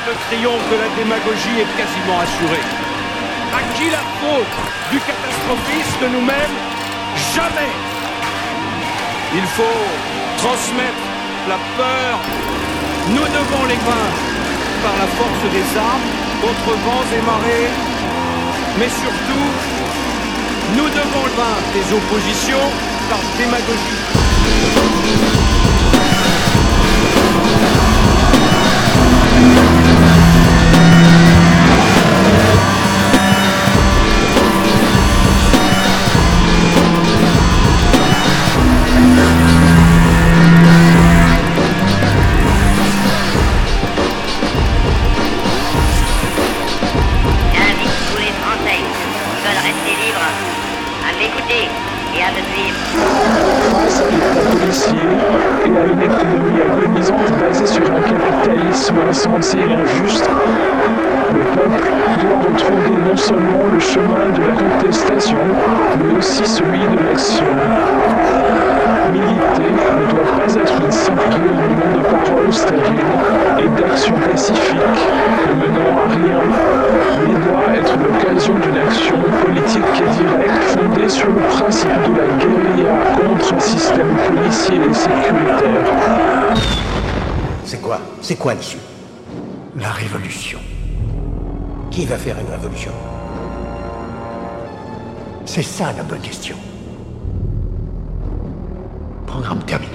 le triomphe de la démagogie est quasiment assuré. À qui la faute du catastrophisme nous-mêmes? Jamais. Il faut transmettre la peur. Nous devons les vaincre par la force des armes, contre vents et marées. Mais surtout, nous devons vaincre les oppositions par démagogie. Face à l'État policier et à une économie agonisante basée sur un capitalisme insensé et injuste, le peuple doit retrouver non seulement le chemin de la contestation, mais aussi celui de l'action. Militer ne doit pas être une simple réunion de paroles stériles et d'actions pacifiques ne menant à rien, mais doit être l'occasion d'une action politique et directe fondée sur le principe de la guérilla contre un système policier et sécuritaire. C'est quoi l'issue? La révolution. Qui va faire une révolution? C'est ça la bonne question. Programme terminé.